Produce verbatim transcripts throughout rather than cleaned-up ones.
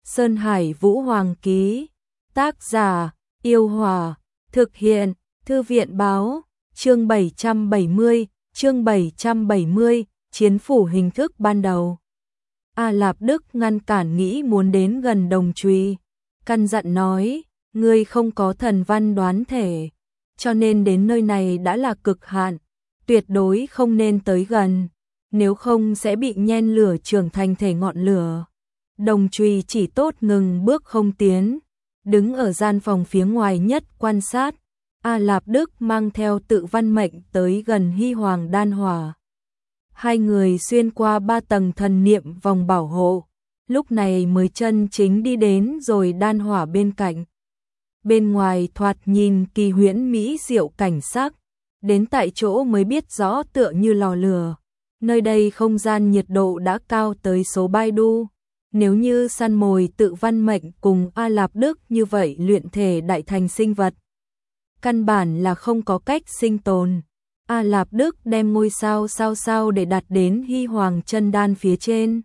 Sơn Hải Vũ Hoàng ký. Tác giả: Yêu Hòa. Thực hiện: Thư viện báo. Chương bảy trăm bảy mươi, chương bảy trăm bảy mươi, chiến phủ hình thức ban đầu. A Lạp Đức ngăn cản nghĩ muốn đến gần Đồng Trùy, căn dặn nói, ngươi không có thần văn đoán thể, cho nên đến nơi này đã là cực hạn, tuyệt đối không nên tới gần, nếu không sẽ bị nhen lửa trưởng thành thể ngọn lửa. Đồng Trùy chỉ tốt ngừng bước không tiến, đứng ở gian phòng phía ngoài nhất quan sát. A Lạp Đức mang theo Tự Văn Mệnh tới gần Hy Hoàng đan hỏa. Hai người xuyên qua ba tầng thần niệm vòng bảo hộ, lúc này mới chân chính đi đến rồi đan hỏa bên cạnh. Bên ngoài thoạt nhìn kỳ huyễn mỹ diệu cảnh sắc, đến tại chỗ mới biết rõ tựa như lò lửa. Nơi đây không gian nhiệt độ đã cao tới số Baidu. Nếu như săn mồi Tự Văn Mệnh cùng A Lạp Đức như vậy luyện thể đại thành sinh vật, căn bản là không có cách sinh tồn. A Lạp Đức đem ngôi sao sao sao để đặt đến Hy Hoàng chân đan phía trên.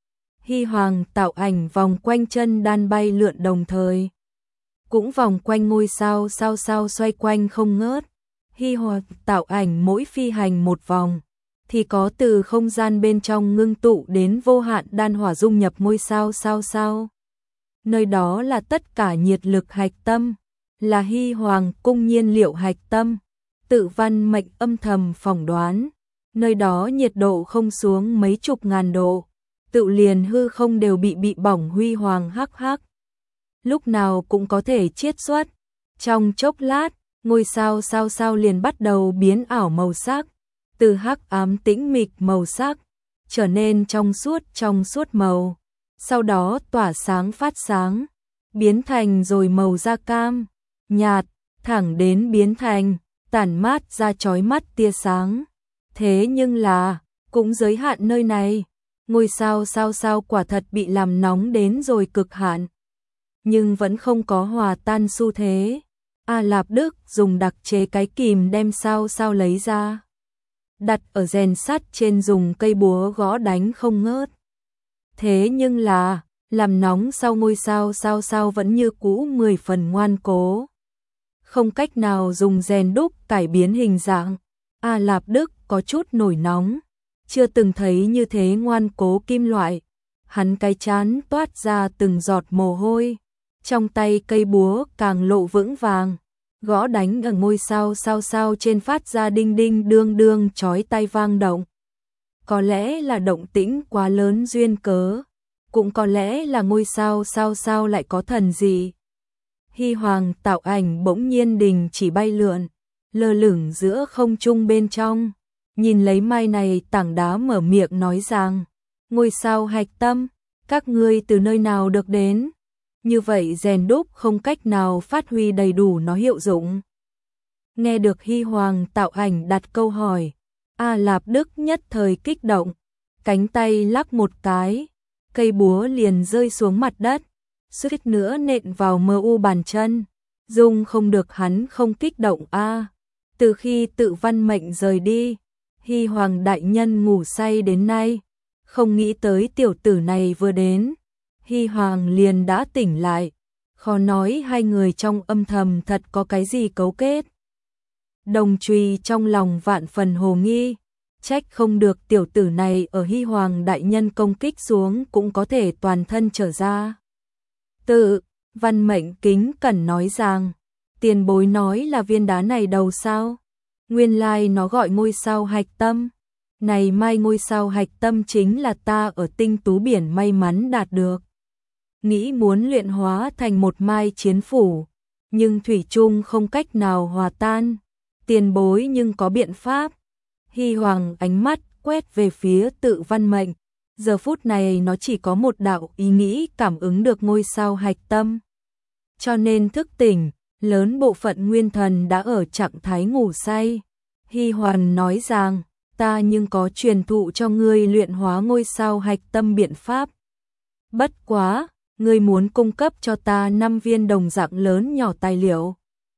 Hy Hoàng tạo ảnh vòng quanh chân đan bay lượn đồng thời, cũng vòng quanh ngôi sao sao sao xoay quanh không ngớt. Hy Hoàng tạo ảnh mỗi phi hành một vòng, thì có từ không gian bên trong ngưng tụ đến vô hạn đan hỏa dung nhập ngôi sao sao sao. Nơi đó là tất cả nhiệt lực hạch tâm, là Hy Hoàng cung nhiên liệu hạch tâm. Tự Văn Mệnh âm thầm phỏng đoán, nơi đó nhiệt độ không xuống mấy chục ngàn độ, tự liền hư không đều bị bị bỏng huy hoàng hắc hắc. Lúc nào cũng có thể chiết xuất. Trong chốc lát, ngôi sao sao sao liền bắt đầu biến ảo màu sắc, từ hắc ám tĩnh mịch màu sắc, trở nên trong suốt trong suốt màu, sau đó tỏa sáng phát sáng, biến thành rồi màu da cam, nhạt, thẳng đến biến thành tản mát ra chói mắt tia sáng. Thế nhưng là, cũng giới hạn nơi này, ngôi sao sao sao quả thật bị làm nóng đến rồi cực hạn, nhưng vẫn không có hòa tan xu thế. A Lạp Đức dùng đặc chế cái kìm đem sao sao lấy ra, đặt ở rèn sắt trên, dùng cây búa gõ đánh không ngớt. Thế nhưng là, làm nóng sau ngôi sao sao sao vẫn như cũ mười phần ngoan cố, không cách nào dùng rèn đúc cải biến hình dạng. A Lạp Đức có chút nổi nóng, chưa từng thấy như thế ngoan cố kim loại. Hắn cái chán toát ra từng giọt mồ hôi, trong tay cây búa càng lộ vững vàng, gõ đánh ở ngôi sao sao sao trên phát ra đinh đinh đương đương chói tai vang động. Có lẽ là động tĩnh quá lớn duyên cớ, cũng có lẽ là ngôi sao sao sao lại có thần gì. Hy Hoàng tạo ảnh bỗng nhiên đình chỉ bay lượn, lơ lửng giữa không trung bên trong, nhìn lấy mai này tảng đá mở miệng nói rằng, ngôi sao hạch tâm, các ngươi từ nơi nào được đến? Như vậy rèn đúc không cách nào phát huy đầy đủ nó hiệu dụng. Nghe được Hy Hoàng tạo ảnh đặt câu hỏi, A Lạp Đức nhất thời kích động, cánh tay lắc một cái, cây búa liền rơi xuống mặt đất, suýt nữa nện vào mờ u bàn chân. Dung không được hắn không kích động a. Từ khi Tự Văn Mệnh rời đi, Hy Hoàng đại nhân ngủ say đến nay, không nghĩ tới tiểu tử này vừa đến, Hy Hoàng liền đã tỉnh lại, khó nói hai người trong âm thầm thật có cái gì cấu kết. Đồng Trùy trong lòng vạn phần hồ nghi, trách không được tiểu tử này ở Hy Hoàng đại nhân công kích xuống cũng có thể toàn thân trở ra. Tự Văn Mệnh kính cẩn nói rằng, tiền bối nói là viên đá này đầu sao? Nguyên lai nó gọi ngôi sao hạch tâm. Này mai ngôi sao hạch tâm chính là ta ở Tinh Tú Biển may mắn đạt được. Nghĩ muốn luyện hóa thành một mai chiến phủ, nhưng thủy chung không cách nào hòa tan. Tiền bối nhưng có biện pháp. Hy Hoàng ánh mắt quét về phía Tự Văn Mệnh. Giờ phút này nó chỉ có một đạo ý nghĩ cảm ứng được ngôi sao hạch tâm, cho nên thức tỉnh, lớn bộ phận nguyên thần đã ở trạng thái ngủ say. Hy Hoàng nói rằng, ta nhưng có truyền thụ cho ngươi luyện hóa ngôi sao hạch tâm biện pháp. Bất quá, ngươi muốn cung cấp cho ta năm viên đồng dạng lớn nhỏ tài liệu.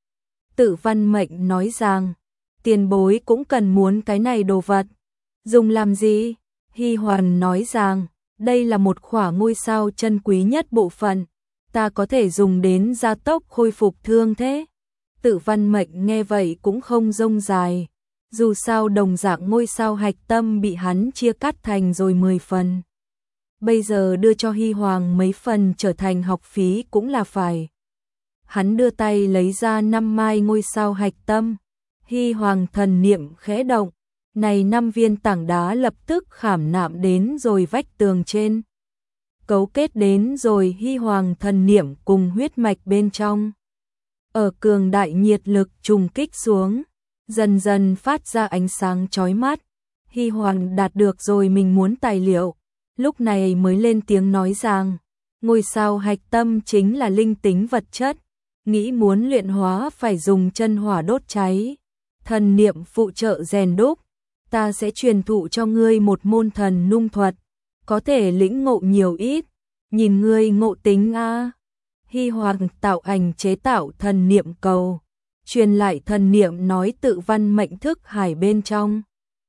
Tự Văn Mệnh nói rằng, tiền bối cũng cần muốn cái này đồ vật. Dùng làm gì? Hy Hoàng nói rằng, Đây là một khỏa ngôi sao chân quý nhất bộ phận, ta có thể dùng đến gia tốc khôi phục thương thế. Tự Văn Mệnh nghe vậy cũng không rông dài. Dù sao đồng dạng ngôi sao hạch tâm bị hắn chia cắt thành rồi mười phần. Bây giờ đưa cho Hy Hoàng mấy phần trở thành học phí cũng là phải. Hắn đưa tay lấy ra năm mai ngôi sao hạch tâm. Hy Hoàng thần niệm khẽ động. Này năm viên tảng đá lập tức khảm nạm đến rồi vách tường trên. Cấu kết đến rồi Hy Hoàng thần niệm cùng huyết mạch bên trong. Ở cường đại nhiệt lực trùng kích xuống, dần dần phát ra ánh sáng chói mắt. Hy Hoàng đạt được rồi mình muốn tài liệu, lúc này mới lên tiếng nói rằng, ngôi sao hạch tâm chính là linh tính vật chất, nghĩ muốn luyện hóa phải dùng chân hỏa đốt cháy. Thần niệm phụ trợ rèn đúc, ta sẽ truyền thụ cho ngươi một môn thần nung thuật, có thể lĩnh ngộ nhiều ít, nhìn ngươi ngộ tính a. Hy Hoàng tạo ảnh chế tạo thần niệm cầu, truyền lại thần niệm nói tự văn mệnh thức hải bên trong.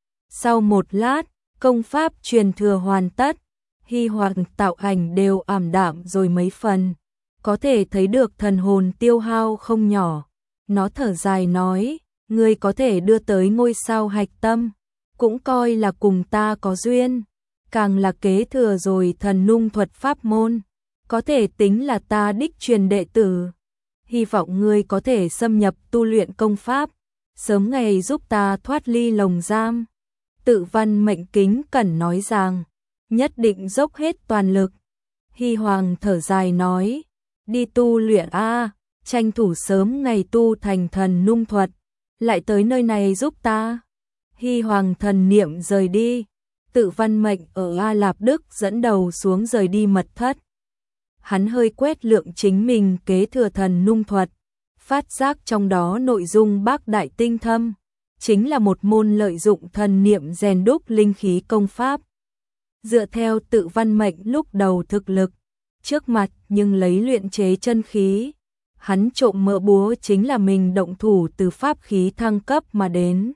Sau một lát, công pháp truyền thừa hoàn tất, Hy Hoàng tạo ảnh đều ảm đạm rồi mấy phần, có thể thấy được thần hồn tiêu hao không nhỏ. Nó thở dài nói, ngươi có thể đưa tới ngôi sao hạch tâm, cũng coi là cùng ta có duyên, càng là kế thừa rồi thần nung thuật pháp môn, có thể tính là ta đích truyền đệ tử. Hy vọng ngươi có thể xâm nhập tu luyện công pháp, sớm ngày giúp ta thoát ly lồng giam. Tự Văn Mệnh kính cẩn nói rằng, nhất định dốc hết toàn lực. Hy Hoàng thở dài nói, đi tu luyện a, tranh thủ sớm ngày tu thành thần nung thuật, lại tới nơi này giúp ta. Hy Hoàng thần niệm rời đi, Tự Văn Mệnh ở A Lạp Đức dẫn đầu xuống rời đi mật thất. Hắn hơi quét lượng chính mình kế thừa thần nung thuật, phát giác trong đó nội dung bác đại tinh thâm, chính là một môn lợi dụng thần niệm rèn đúc linh khí công pháp. Dựa theo Tự Văn Mệnh lúc đầu thực lực, trước mặt nhưng lấy luyện chế chân khí, hắn trộm mỡ búa chính là mình động thủ từ pháp khí thăng cấp mà đến.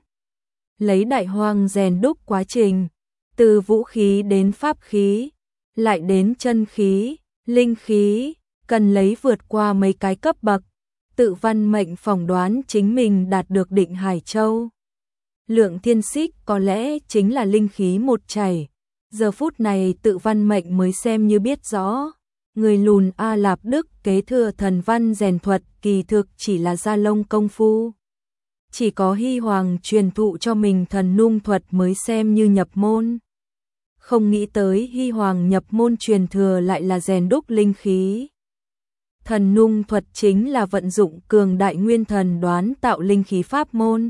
Lấy đại hoang rèn đúc quá trình, từ vũ khí đến pháp khí, lại đến chân khí, linh khí, cần lấy vượt qua mấy cái cấp bậc. Tự Văn Mệnh phỏng đoán chính mình đạt được Định Hải Châu. Lượng thiên xích có lẽ chính là linh khí một chảy. Giờ phút này Tự Văn Mệnh mới xem như biết rõ. Người lùn A Lạp Đức kế thừa thần văn rèn thuật kỳ thực chỉ là gia lông công phu. Chỉ có Hy Hoàng truyền thụ cho mình thần nung thuật mới xem như nhập môn. Không nghĩ tới Hy Hoàng nhập môn truyền thừa lại là rèn đúc linh khí. Thần nung thuật chính là vận dụng cường đại nguyên thần đoán tạo linh khí pháp môn.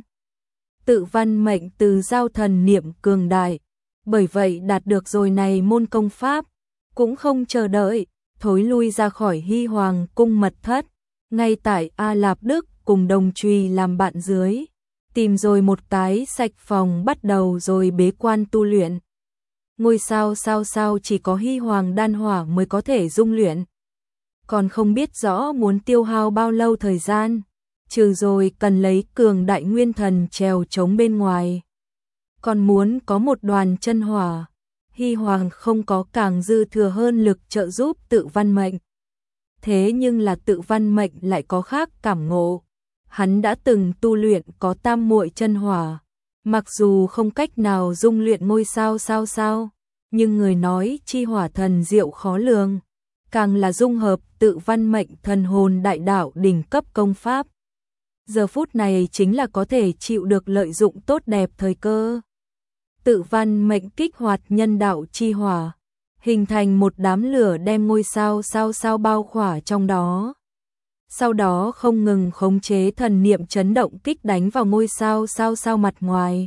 Tự Văn Mệnh từ giao thần niệm cường đại, bởi vậy đạt được rồi này môn công pháp, cũng không chờ đợi, thối lui ra khỏi Hy Hoàng cung mật thất, ngay tại A Lạp Đức cùng đồng trùy làm bạn dưới, tìm rồi một cái sạch phòng bắt đầu rồi bế quan tu luyện. Ngôi sao sao sao chỉ có Hy Hoàng đan hỏa mới có thể dung luyện. Còn không biết rõ muốn tiêu hao bao lâu thời gian, trừ rồi cần lấy cường đại nguyên thần trèo chống bên ngoài. Còn muốn có một đoàn chân hỏa, Hy Hoàng không có càng dư thừa hơn lực trợ giúp Tự Văn Mệnh. Thế nhưng là Tự Văn Mệnh lại có khác cảm ngộ. Hắn đã từng tu luyện có tam muội chân hỏa, mặc dù không cách nào dung luyện ngôi sao sao sao, nhưng người nói chi hỏa thần diệu khó lường, càng là dung hợp Tự Văn Mệnh thần hồn đại đạo đỉnh cấp công pháp. Giờ phút này chính là có thể chịu được lợi dụng tốt đẹp thời cơ. Tự Văn Mệnh kích hoạt nhân đạo chi hỏa, hình thành một đám lửa đem ngôi sao sao sao bao khỏa trong đó. Sau đó không ngừng khống chế thần niệm chấn động kích đánh vào ngôi sao sao sao mặt ngoài.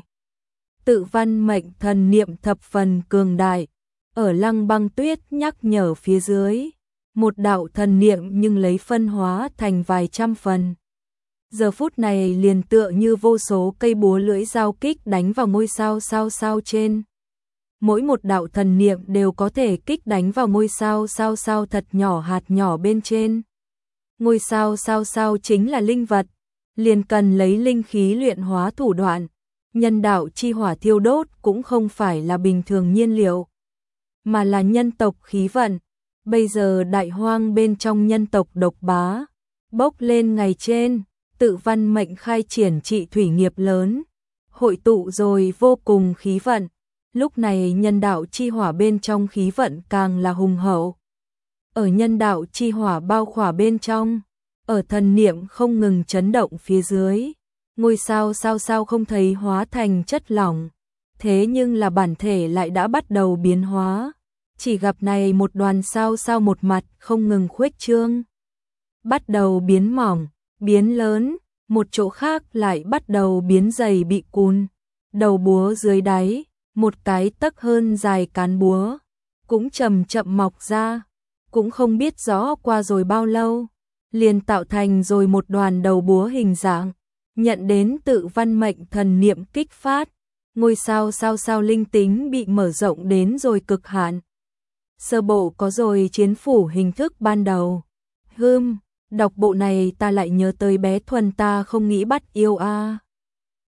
Tự Văn Mệnh thần niệm thập phần cường đại, ở Lăng Băng Tuyết nhắc nhở phía dưới, một đạo thần niệm nhưng lấy phân hóa thành vài trăm phần. Giờ phút này liền tựa như vô số cây búa lưỡi dao kích đánh vào ngôi sao sao sao trên. Mỗi một đạo thần niệm đều có thể kích đánh vào ngôi sao sao sao thật nhỏ hạt nhỏ bên trên. Ngôi sao sao sao chính là linh vật, liền cần lấy linh khí luyện hóa thủ đoạn. Nhân đạo chi hỏa thiêu đốt cũng không phải là bình thường nhiên liệu, mà là nhân tộc khí vận. Bây giờ đại hoang bên trong nhân tộc độc bá, bốc lên ngày trên, tự văn mệnh khai triển trị thủy nghiệp lớn, hội tụ rồi vô cùng khí vận. Lúc này nhân đạo chi hỏa bên trong khí vận càng là hùng hậu. Ở nhân đạo chi hỏa bao khỏa bên trong, ở thần niệm không ngừng chấn động phía dưới, ngôi sao sao sao không thấy hóa thành chất lỏng, thế nhưng là bản thể lại đã bắt đầu biến hóa. Chỉ gặp này một đoàn sao sao một mặt không ngừng khuếch trương, bắt đầu biến mỏng, biến lớn, một chỗ khác lại bắt đầu biến dày bị cùn. Đầu búa dưới đáy, một cái tấc hơn dài cán búa, cũng chậm chậm mọc ra, cũng không biết rõ qua rồi bao lâu, liền tạo thành rồi một đoàn đầu búa hình dạng, nhận đến tự văn mệnh thần niệm kích phát, ngôi sao sao sao linh tính bị mở rộng đến rồi cực hạn. Sơ bộ có rồi chiến phủ hình thức ban đầu. Hưm, đọc bộ này ta lại nhớ tới bé Thuần ta không nghĩ bắt yêu a. À.